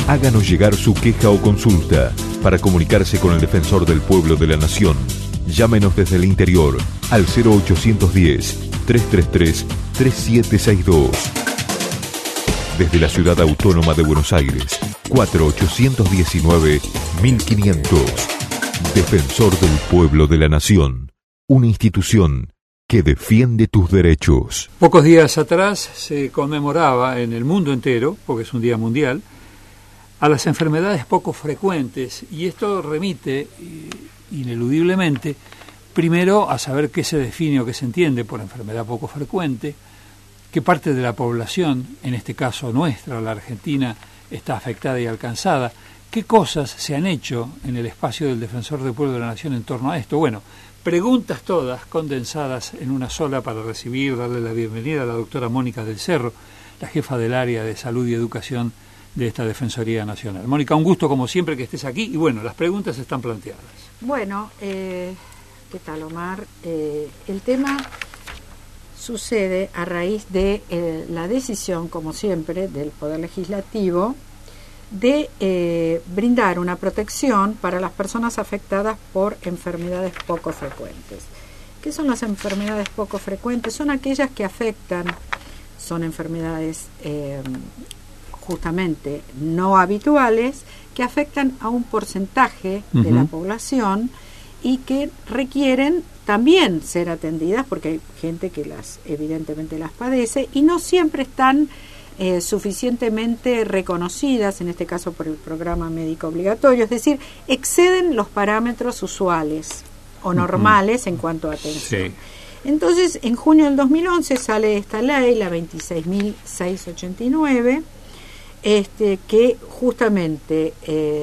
Háganos llegar su queja o consulta para comunicarse con el Defensor del Pueblo de la Nación. Llámenos desde el interior al 0810-333-3762. Desde la Ciudad Autónoma de Buenos Aires, 4819-1500. Defensor del Pueblo de la Nación. Una institución que defiende tus derechos. Pocos días atrás se conmemoraba en el mundo entero, porque es un día mundial, a las enfermedades poco frecuentes, y esto remite ineludiblemente primero a saber qué se define o qué se entiende por enfermedad poco frecuente, qué parte de la población, en este caso nuestra, la Argentina, está afectada y alcanzada, qué cosas se han hecho en el espacio del Defensor del Pueblo de la Nación en torno a esto. Bueno, preguntas todas condensadas en una sola para darle la bienvenida a la doctora Mónica del Cerro, la jefa del área de Salud y Educación de esta Defensoría Nacional. Mónica, un gusto como siempre que estés aquí y bueno, las preguntas están planteadas. Bueno, ¿qué tal, Omar? El tema sucede a raíz de la decisión, como siempre, del Poder Legislativo de brindar una protección para las personas afectadas por enfermedades poco frecuentes. ¿Qué son las enfermedades poco frecuentes? Son aquellas que afectan, son enfermedades justamente no habituales, que afectan a un porcentaje de la población y que requieren también ser atendidas, porque hay gente que evidentemente las padece y no siempre están suficientemente reconocidas, en este caso por el programa médico obligatorio, es decir, exceden los parámetros usuales o normales en cuanto a atención. Sí. Entonces, en junio del 2011 sale esta ley, la 26.689, que justamente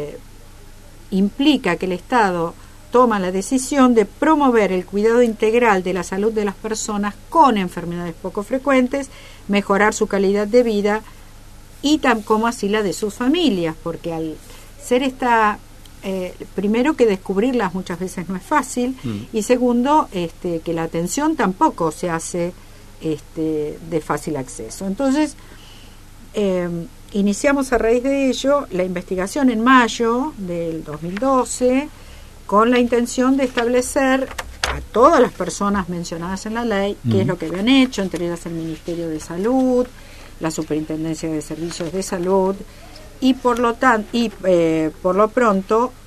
implica que el Estado toma la decisión de promover el cuidado integral de la salud de las personas con enfermedades poco frecuentes, mejorar su calidad de vida y como así la de sus familias, porque al ser primero que descubrirlas muchas veces no es fácil, y segundo, que la atención tampoco se hace de fácil acceso. Entonces, iniciamos a raíz de ello la investigación en mayo del 2012 con la intención de establecer a todas las personas mencionadas en la ley qué es lo que habían hecho, entre ellas el Ministerio de Salud, la Superintendencia de Servicios de Salud y por lo pronto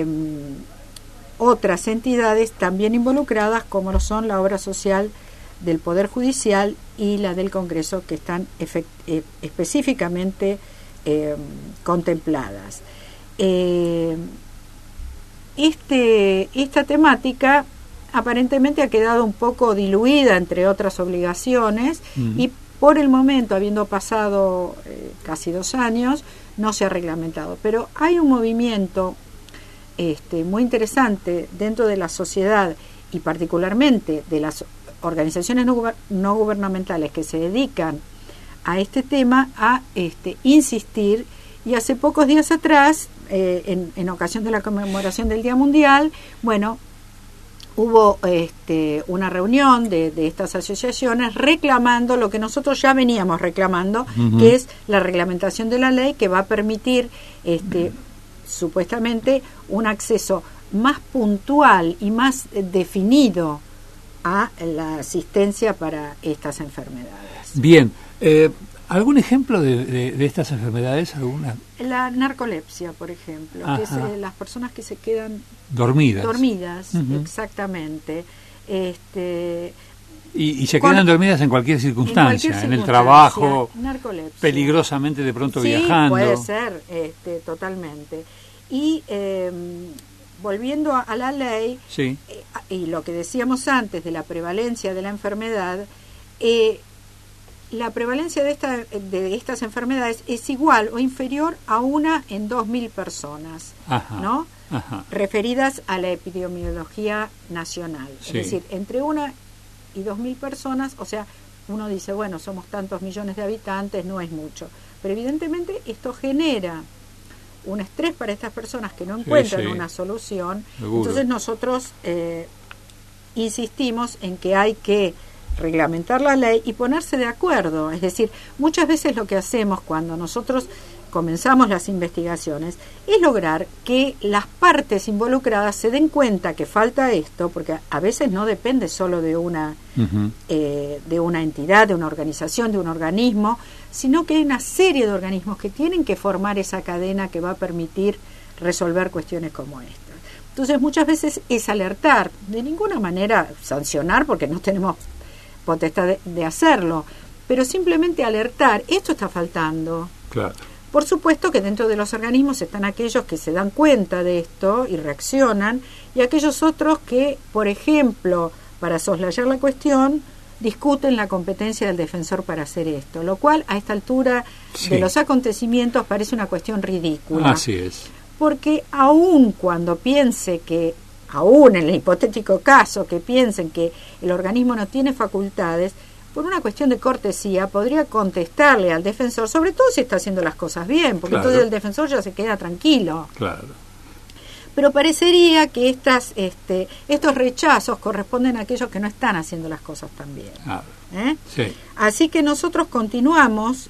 otras entidades también involucradas como lo son la obra social del Poder Judicial y la del Congreso, que están específicamente contempladas. Esta temática aparentemente ha quedado un poco diluida entre otras obligaciones y por el momento, habiendo pasado casi 2 años, no se ha reglamentado. Pero hay un movimiento muy interesante dentro de la sociedad y particularmente de las organizaciones no gubernamentales que se dedican a este tema a insistir, y hace pocos días atrás, en ocasión de la conmemoración del Día Mundial, bueno, hubo una reunión de estas asociaciones reclamando lo que nosotros ya veníamos reclamando, que es la reglamentación de la ley que va a permitir supuestamente un acceso más puntual y más definido a la asistencia para estas enfermedades. Bien, ¿algún ejemplo de estas enfermedades? ¿Alguna? La narcolepsia, por ejemplo, que es las personas que se quedan dormidas, exactamente. Y se quedan dormidas en cualquier circunstancia, en el trabajo, peligrosamente de pronto viajando. Puede ser, totalmente. Y volviendo a la ley, y lo que decíamos antes de la prevalencia de la enfermedad, la prevalencia de estas enfermedades es igual o inferior a 1 en 2.000 personas, ¿no? Referidas a la epidemiología nacional. Es decir, entre 1 y 2.000 personas, o sea, uno dice, bueno, somos tantos millones de habitantes, no es mucho. Pero evidentemente esto genera un estrés para estas personas que no encuentran una solución. Seguro. Entonces nosotros insistimos en que hay que reglamentar la ley y ponerse de acuerdo. Es decir, muchas veces lo que hacemos cuando nosotros comenzamos las investigaciones, es lograr que las partes involucradas se den cuenta que falta esto, porque a veces no depende solo de una entidad, de una organización, de un organismo, sino que hay una serie de organismos que tienen que formar esa cadena que va a permitir resolver cuestiones como esta. Entonces muchas veces es alertar, de ninguna manera sancionar, porque no tenemos potestad de hacerlo, pero simplemente alertar, esto está faltando. Claro. Por supuesto que dentro de los organismos están aquellos que se dan cuenta de esto y reaccionan, y aquellos otros que, por ejemplo, para soslayar la cuestión, discuten la competencia del defensor para hacer esto, lo cual a esta altura de los acontecimientos parece una cuestión ridícula. Así es. Porque aun cuando piense que, aún en el hipotético caso que piensen que el organismo no tiene facultades, por una cuestión de cortesía podría contestarle al defensor, sobre todo si está haciendo las cosas bien, porque entonces el defensor ya se queda tranquilo. Claro. Pero parecería que estos rechazos corresponden a aquellos que no están haciendo las cosas tan bien. Sí. Así que nosotros continuamos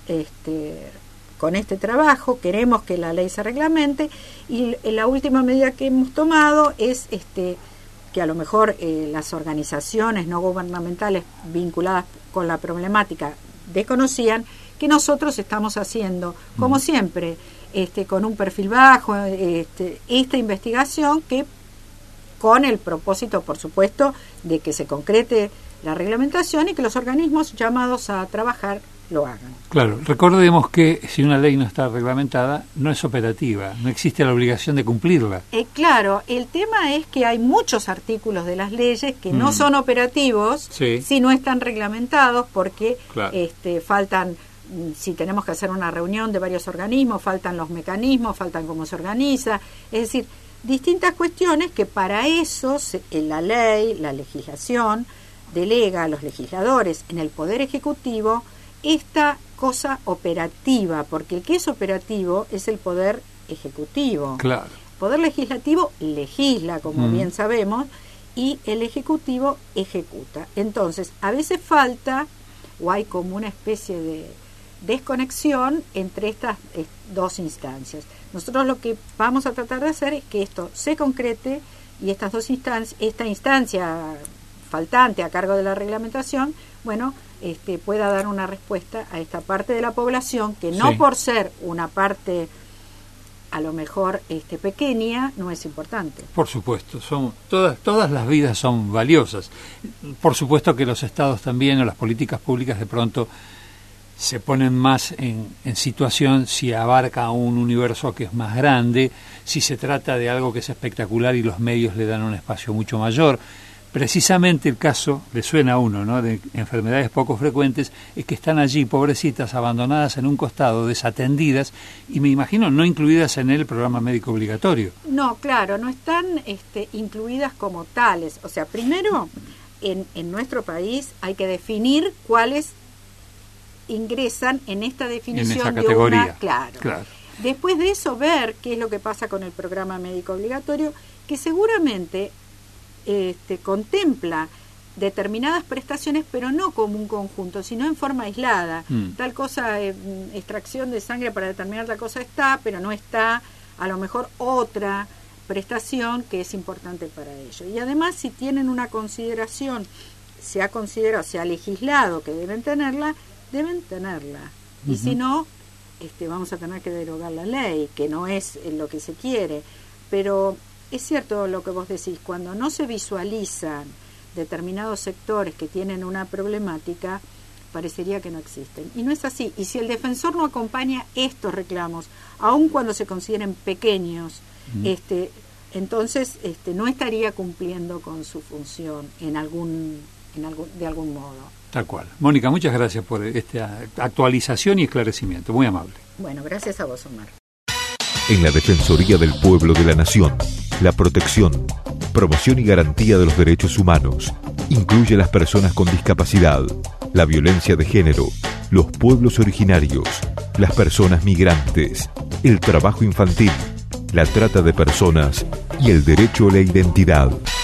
con este trabajo, queremos que la ley se reglamente, y la última medida que hemos tomado es que a lo mejor las organizaciones no gubernamentales vinculadas con la problemática desconocían que nosotros estamos haciendo, como siempre, con un perfil bajo, esta investigación, que con el propósito, por supuesto, de que se concrete la reglamentación y que los organismos llamados a trabajar lo hagan. Claro, recordemos que si una ley no está reglamentada, no es operativa, no existe la obligación de cumplirla. Claro, el tema es que hay muchos artículos de las leyes que no son operativos si no están reglamentados, porque faltan, si tenemos que hacer una reunión de varios organismos, faltan los mecanismos, faltan cómo se organiza, es decir, distintas cuestiones que para eso la ley, la legislación, delega a los legisladores en el Poder Ejecutivo esta cosa operativa, porque el que es operativo es el Poder Ejecutivo. Claro. El Poder Legislativo legisla, como bien sabemos, y el Ejecutivo ejecuta. Entonces, a veces falta, o hay como una especie de desconexión entre estas dos instancias. Nosotros lo que vamos a tratar de hacer es que esto se concrete y estas dos instancias, esta instancia faltante a cargo de la reglamentación, pueda dar una respuesta a esta parte de la población que no por ser una parte a lo mejor pequeña no es importante. Por supuesto, todas las vidas son valiosas. Por supuesto que los estados también, o las políticas públicas, de pronto se ponen más en situación si abarca un universo que es más grande, si se trata de algo que es espectacular y los medios le dan un espacio mucho mayor. Precisamente el caso, le suena a uno, ¿no?, de enfermedades poco frecuentes, es que están allí, pobrecitas, abandonadas en un costado, desatendidas, y me imagino no incluidas en el programa médico obligatorio. No, claro, no están incluidas como tales. O sea, primero, en nuestro país hay que definir cuáles ingresan en esta definición, en esa categoría. De una, claro. Después de eso, ver qué es lo que pasa con el programa médico obligatorio, que seguramente contempla determinadas prestaciones, pero no como un conjunto, sino en forma aislada. Tal cosa, extracción de sangre para determinar tal cosa está, pero no está a lo mejor otra prestación que es importante para ello. Y además, si tienen una consideración, se ha considerado, se ha legislado que deben tenerla. Y si no, vamos a tener que derogar la ley, que no es lo que se quiere. Pero es cierto lo que vos decís, cuando no se visualizan determinados sectores que tienen una problemática, parecería que no existen. Y no es así. Y si el defensor no acompaña estos reclamos, aun cuando se consideren pequeños, entonces no estaría cumpliendo con su función de algún modo. Tal cual. Mónica, muchas gracias por esta actualización y esclarecimiento. Muy amable. Bueno, gracias a vos, Omar. En la Defensoría del Pueblo de la Nación, la protección, promoción y garantía de los derechos humanos incluye a las personas con discapacidad, la violencia de género, los pueblos originarios, las personas migrantes, el trabajo infantil, la trata de personas y el derecho a la identidad.